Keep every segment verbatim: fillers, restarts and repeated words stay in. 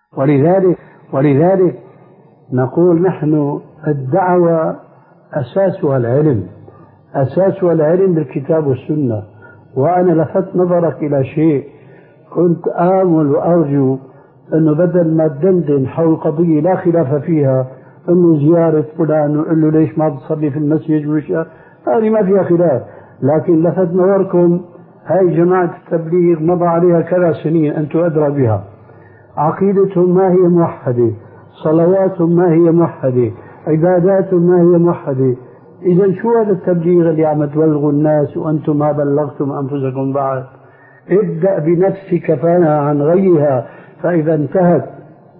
ولذلك ولذلك نقول نحن الدعوة أساسها العلم، أساسها العلم بالكتاب والسنة. وأنا لفت نظرك إلى شيء، كنت آمل وأرجو أنه بدل ما تدندن حول قضية لا خلاف فيها، أنه زيارة فلان وقال له ليش ما تصلي في المسجد وش، هذه ما فيها خلاف. لكن لفت نظركم هاي جماعة التبليغ مضى عليها كذا سنين، أنتم أدرى بها، عقيدتهم ما هي موحدة، صلواتهم ما هي موحدة، عباداتهم ما هي موحدة. إذا شو هذا التبليغ اللي عم تبلغوا الناس وأنتم ما بلغتم أنفسكم بعد؟ ابدأ بنفسك فانهى عن غيها، فإذا انتهت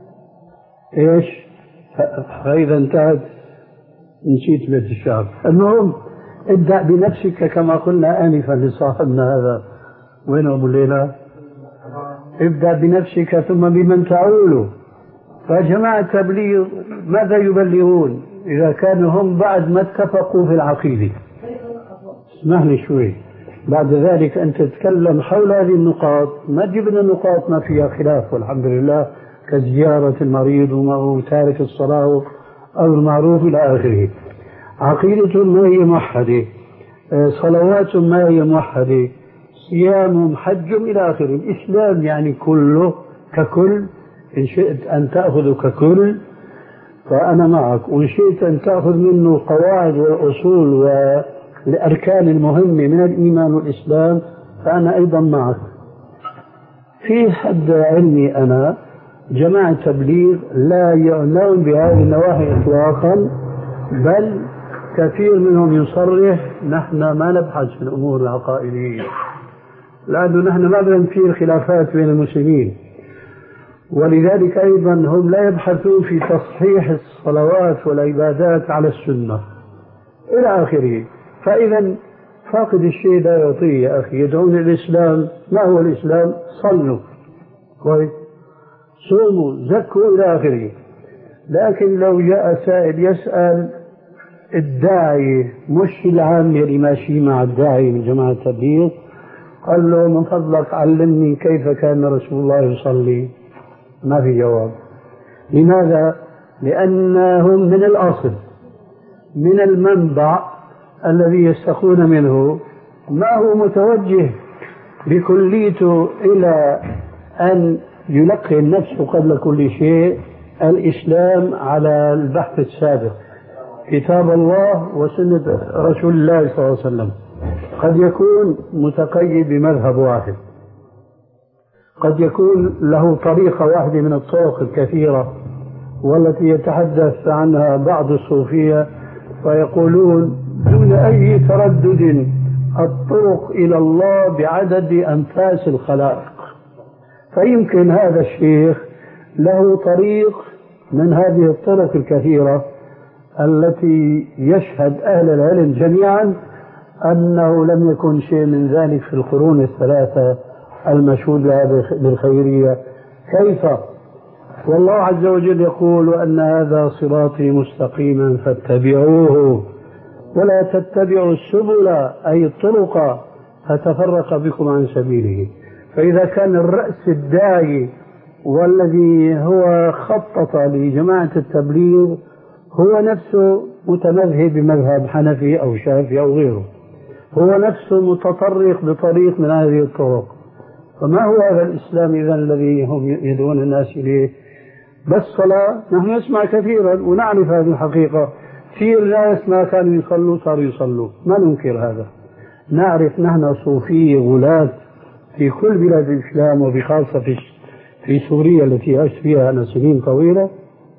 إيش؟ فإذا انتهت نسيت بيت الشعب. المهم ابدأ بنفسك كما قلنا آنفا لصاحبنا هذا، وين أبو الليلة؟ ابدأ بنفسك ثم بمن تعول. فجماعة التبليغ ماذا يبلغون إذا كانوا هم بعد ما اتفقوا في العقيدة؟ اسمعني شوي، بعد ذلك أنت تتكلم حول هذه النقاط، ما جبنا نقاط ما فيها خلاف والحمد لله، كزيارة المريض وتارك الصلاة أو المعروف إلى آخره. عقيدة ما هي موحدة، صلوات ما هي موحدة، صيام حج إلى آخره. الإسلام يعني كله ككل، إن شئت أن تأخذ ككل فأنا معك، وإن شئت أن تأخذ منه القواعد والأصول والأركان المهمة من الإيمان والإسلام فأنا أيضا معك. في حد علمي أنا جماعة تبليغ لا يعنون بهذه النواحي إطلاقا، بل كثير منهم يصرح نحن ما نبحث في الأمور العقائدية، لأنه نحن ما بنثير خلافات بين المسلمين. ولذلك أيضا هم لا يبحثون في تصحيح الصلوات والعبادات على السنة إلى آخره. فإذا فاقد الشيء لا يعطيه يا أخي. يدعون الإسلام، ما هو الإسلام؟ صلوا كويس، صوموا، زكوا إلى آخره. لكن لو جاء سائل يسأل الداعي مش العام اللي ماشي مع الداعي من جماعة التبليغ، قال له من فضلك علمني كيف كان رسول الله يصلي، ما في جواب. لماذا؟ لأنهم من الأصل، من المنبع الذي يستخون منه، ما هو متوجه بكليته إلى أن يلقي النفس قبل كل شيء الإسلام على البحث السابق، كتاب الله وسنة رسول الله صلى الله عليه وسلم. قد يكون متقيد بمذهب واحد، قد يكون له طريقة واحدة من الطرق الكثيرة والتي يتحدث عنها بعض الصوفية ويقولون دون أي تردد الطرق إلى الله بعدد أنفاس الخلائق. فيمكن هذا الشيخ له طريق من هذه الطرق الكثيرة التي يشهد أهل العلم جميعا أنه لم يكن شيء من ذلك في القرون الثلاثة المشهود لها بالخيرية. كيف؟ والله عز وجل يقول وأن هذا صراطي مستقيما فاتبعوه ولا تتبعوا السبل أي الطرق فتفرق بكم عن سبيله. فإذا كان الرأس الداعي والذي هو خطط لجماعة التبليغ هو نفسه متمذهب بمذهب حنفي أو شافعي أو غيره، هو نفسه متطرق بطريق من هذه الطرق، فما هو هذا الإسلام إذن الذي هم يدعون الناس إليه؟ بس صلاة نحن نسمع كثيرا ونعرف هذه الحقيقة، كثير ناس ما كانوا يصلوا صاروا يصلوا، ما ننكر هذا. نعرف نحن صوفية غلاة في كل بلاد الإسلام وبخاصة في في سوريا التي عشت فيها أنا سنين طويلة،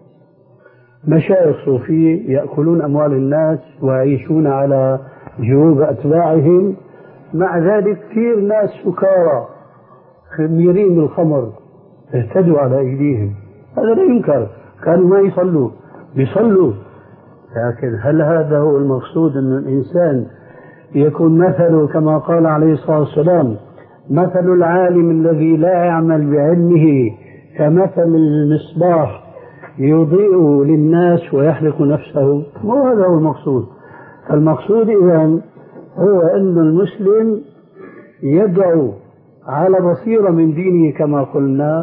مشايخ صوفية يأكلون أموال الناس ويعيشون على جيوب أتباعهم، مع ذلك كثير ناس سكارى خميرين بالخمر اهتدوا على أيديهم، هذا لا ينكر، كانوا ما يصلوا بيصلوا. لكن هل هذا هو المقصود أن الإنسان يكون مثله كما قال عليه الصلاة والسلام مثل العالم الذي لا يعمل بعلمه كمثل المصباح يضيء للناس ويحرق نفسه؟ مو هذا هو المقصود. المقصود إذن هو أن المسلم يدعو على بصيرة من دينه كما قلنا،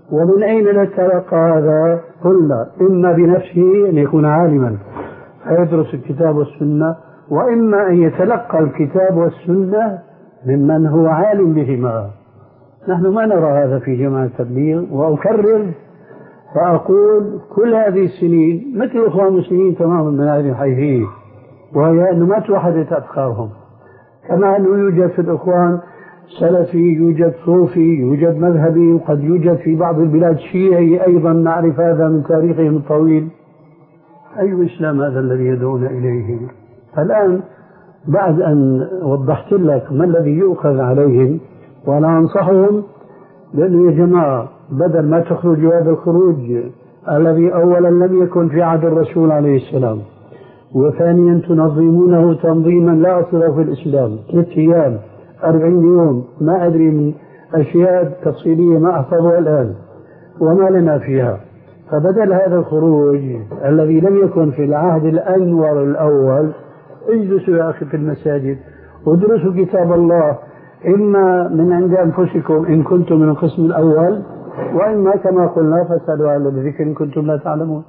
ومن أين نتلقى هذا؟ قلنا إما بنفسه أن يكون عالما فيدرس الكتاب والسنة، وإما أن يتلقى الكتاب والسنة ممن هو عالم بهما. نحن ما نرى هذا في جماعة التبليغ، وأكرر فأقول كل هذه السنين مثل الإخوان المسلمين تماما من هذه الحيثية، وهي أنه ما توحدت أفكارهم، كما أنه يوجد في الإخوان سلفي، يوجد صوفي، يوجد مذهبي، وقد يوجد في بعض البلاد شيعي أيضا، نعرف هذا من تاريخهم الطويل. أي إسلام هذا الذي يدعون إليه؟ الآن بعد أن وضحت لك ما الذي يؤخذ عليهم، وأنا أنصحهم لأنه يا جماعة بدل ما تخرجوا هذا الخروج الذي أولا لم يكن في عهد الرسول عليه السلام، وثانيا تنظمونه تنظيما لا أصل في الإسلام، ثلاث أيام أربعين يوم ما أدري من أشياء تفصيلية ما أحفظها الآن وما لنا فيها. فبدل هذا الخروج الذي لم يكن في العهد الأنور الأول، اجلسوا يا أخي في المساجد وادرسوا كتاب الله، إما من عند أنفسكم إن كنتم من القسم الأول، وإما كما قلنا فاسألوا أهل الذكر إن كنتم لا تعلمون.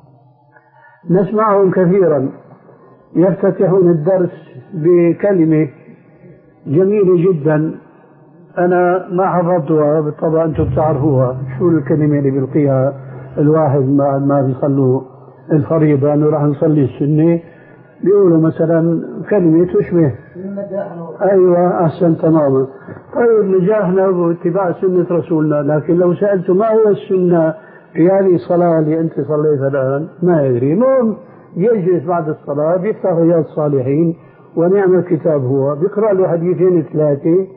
نسمعهم كثيرا يفتتحون الدرس بكلمة جميلة جدا أنا ما حفظتها بالطبع، أنتم بتعرفوها. شو الكلمة اللي بيلقيها الواحد ما ما بيصلوا الفريضة أنه راح نصلي السنة؟ بيقولوا مثلا كلمة تشبه أيوة أحسن تماما. طيب نجاحنا باتباع سنة رسولنا، لكن لو سألت ما هو السنة في هذه الصلاة اللي أنت صليتها الآن ما يدري. المهم يجلس بعد الصلاة بيفتح رياض الصالحين ونعم الكتاب، هو بيقرأ له حديثين ثلاثة،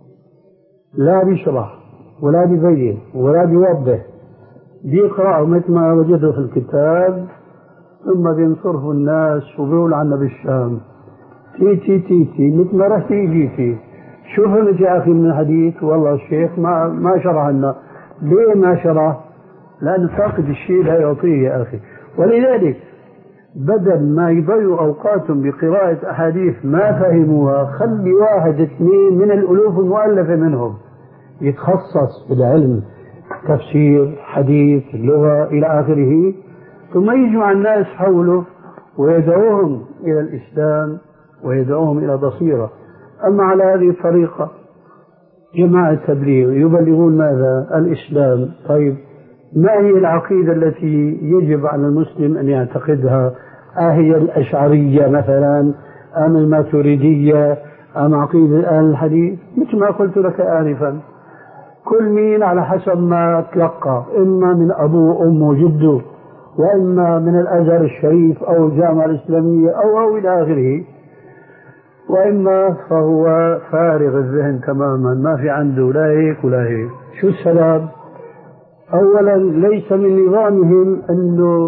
لا بيشرح ولا بيبين ولا بيوضح، بيقرأه مثل ما وجده في الكتاب، ثم بينصرف الناس وبيقول عنا بالشام تي تي تي تي مثل ما رحت جيتي. شوف فهمت يا أخي من الحديث؟ والله الشيخ ما ما شرح لنا. ليه ما شرح؟ لأنه فاقد الشيء لا يعطيه يا أخي. ولذلك بدل ما يضيعوا أوقاتهم بقراءة أحاديث ما فهموها، خلي واحد اثنين من الألوف المؤلفة منهم يتخصص بالعلم، تفسير، حديث، اللغة إلى آخره، ثم يجمع الناس حوله ويدعوهم إلى الإسلام ويدعوهم إلى بصيرة. أما على هذه الطريقة جماعة التبليغ يبلغون ماذا؟ الإسلام. طيب ما هي العقيدة التي يجب على المسلم أن يعتقدها؟ أهي الأشعرية مثلا أم الماتريدية أم عقيدة أهل الحديث؟ مثل ما قلت لك آنفا، كل مين على حسب ما تلقى، إما من أبوه وأمه وجده، وإما من الأزهر الشريف أو الجامعة الإسلامية أو أو إلى آخره، وإما فهو فارغ الذهن تماما، ما في عنده لا هيك ولا هيك. شو السبب؟ أولا ليس من نظامهم أنه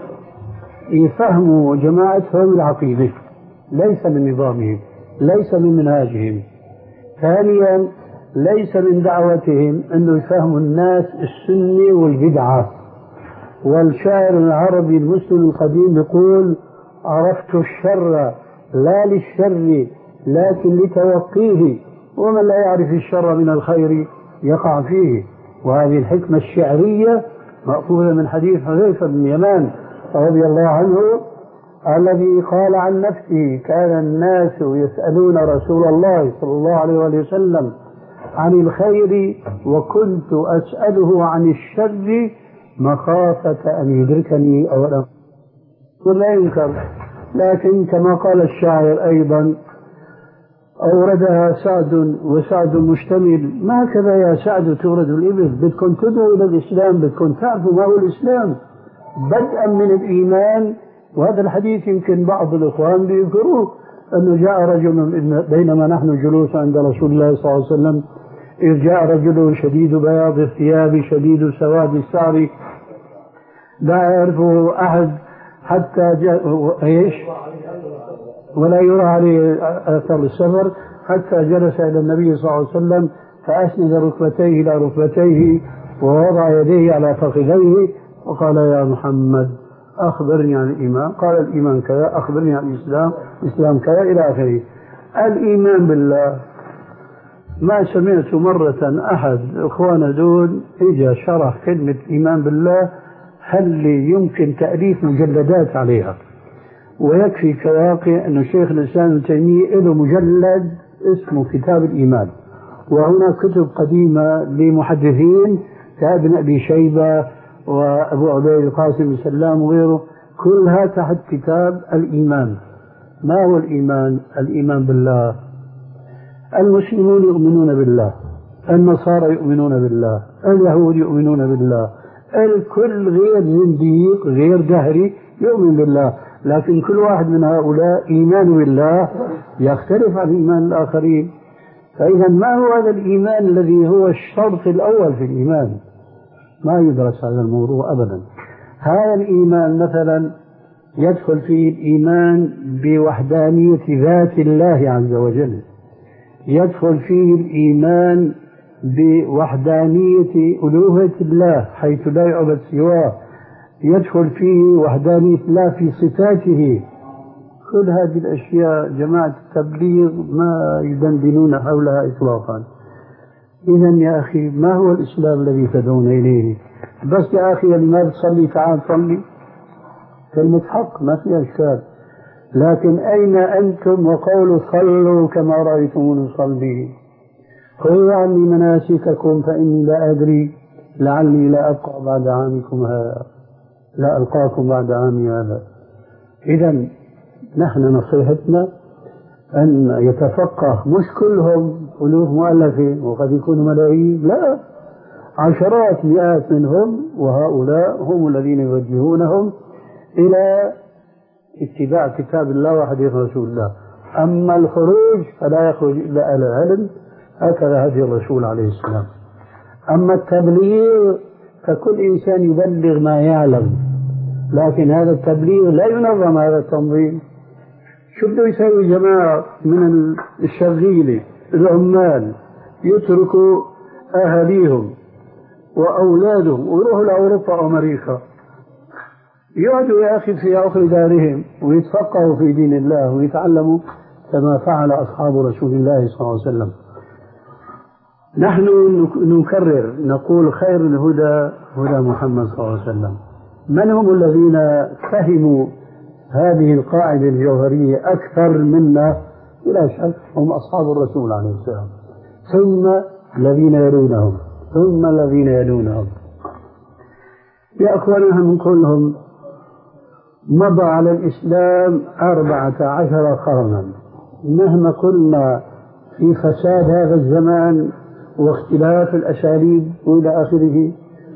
يفهموا جماعتهم العقيدة، ليس من نظامهم، ليس من منهاجهم. ثانيا ليس من دعوتهم أنه يفهموا الناس السنة والبدعة. والشاعر العربي المسلم القديم يقول: عرفت الشر لا للشر لكن لتوقيه، ومن لا يعرف الشر من الخير يقع فيه. وهذه الحكمة الشعرية مأخوذة من حديث حذيفة بن اليمان رضي الله عنه الذي قال عن نفسه: كان الناس يسألون رسول الله صلى الله عليه وسلم عن الخير وكنت أسأله عن الشر مخافة أن يدركني أو أن ولا ينكر. لكن كما قال الشاعر أيضا أوردها سعد وسعد مشتمل: ما هكذا يا سعد تورد الإبل، بدكم تدعوا إلى الإسلام، بدكم تعرفوا ما هو الإسلام بدءا من الإيمان. وهذا الحديث يمكن بعض الإخوان بيذكروه، أنه جاء رجل بينما نحن جلوس عند رسول الله صلى الله عليه وسلم، إذ جاء رجل شديد بياض الثياب شديد سواد الشعر لا يعرفه أحد حتى جاء إيش ولا يرى عليه أثر السفر، حتى جلس إلى النبي صلى الله عليه وسلم فأسند ركبتيه إلى ركبتيه ووضع يديه على فخذيه وقال: يا محمد أخبرني عن الإيمان. قال: الإيمان كذا. أخبرني عن الإسلام. الإسلام كذا إلى آخره. الإيمان بالله ما سمعت مرة أحد إخوانا دول إجا شرح كلمة إيمان بالله هل لي يمكن تأليف مجلدات عليها. ويكفي كواقع أن شيخ الإسلام ابن تيمية له مجلد اسمه كتاب الإيمان، وهناك كتب قديمة لمحدثين كابن أبي شيبة وأبو عبيد القاسم بن سلام وغيره، كلها تحت كتاب الإيمان. ما هو الإيمان؟ الإيمان بالله. المسلمون يؤمنون بالله، النصارى يؤمنون بالله، اليهود يؤمنون بالله، الكل غير زنديق غير جهري يؤمن بالله، لكن كل واحد من هؤلاء إيمان بالله يختلف عن إيمان الآخرين. فإذا ما هو هذا الإيمان الذي هو الشرط الأول في الإيمان؟ ما يدرس هذا الموضوع أبدا. هذا الإيمان مثلا يدخل فيه الإيمان بوحدانية ذات الله عز وجل، يدخل فيه الإيمان بوحدانية ألوهة الله حيث لا يعبد سواه، يدخل فيه وحدانية الله في صفاته. كل هذه الأشياء جماعة التبليغ ما يدندنون حولها إطلاقا. إذا يا أخي ما هو الإسلام الذي تدعون إليه؟ بس يا أخي اللي ما بتصلي تعال صلي، كلمة حق ما فيها إشكال، لكن أين أنتم وقولوا صلوا كما رأيتموني أصلي؟ خذوا عني مناسككم فإني لا أدري لعلي لا أبقى بعد عامكم هذا، لا ألقاكم بعد عامي هذا. إذا نحن نصيحتنا أن يتفقه، مش كلهم ألوف مؤلفين وقد يكونوا ملايين، لا، عشرات مئات منهم، وهؤلاء هم الذين يوجهونهم إلى اتباع كتاب الله وحديث رسول الله. أما الخروج فلا يخرج إلا أهل العلم، هكذا هدي الرسول عليه السلام. أما التبليغ فكل إنسان يبلغ ما يعلم، لكن هذا التبليغ لا ينظم هذا التنظيم. شو بده يسوي جماعة من الشغيلة العمال يتركوا أهاليهم وأولادهم ويروحوا لأوروبا وأمريكا، يقعدوا يا أخي في عقر دارهم ويتفقهوا في دين الله ويتعلموا كما فعل أصحاب رسول الله صلى الله عليه وسلم. نحن نكرر نقول خير الهدى هدى محمد صلى الله عليه وسلم. من هم الذين فهموا هذه القاعدة الجوهرية أكثر منا؟ بلا شك هم أصحاب الرسول عليه السلام، ثم الذين يلونهم، ثم الذين يلونهم. يا أخواننا نقول لهم مضى على الإسلام أربعة عشر قرنا، مهما قلنا في فساد هذا الزمان واختلاف الأساليب وإلى آخره،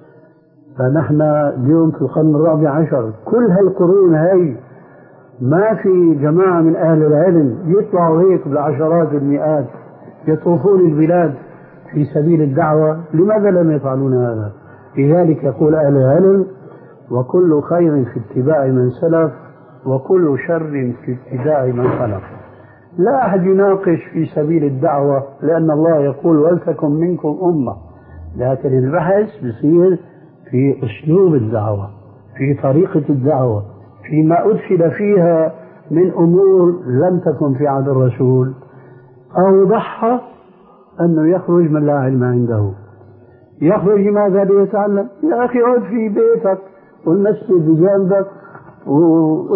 فنحن اليوم في القرن الرابع عشر. كل هالقرون هاي ما في جماعة من أهل العلم يطلعوا هيك بالعشرات المئات يطوفون البلاد في سبيل الدعوة. لماذا لم يفعلون هذا؟ لذلك يقول أهل العلم وكل خير في اتباع من سلف وكل شر في اتباع من خلف. لا أحد يناقش في سبيل الدعوة، لأن الله يقول ولتكن منكم أمة، لكن البحث بيصير في أسلوب الدعوة، في طريقة الدعوة، فيما أدخل فيها من أمور لم تكن في عهد الرسول. أوضحها أنه يخرج من لا علم عنده. يخرج ماذا ليتعلم؟ يا أخي اقعد في بيتك والمسجد بجانبك و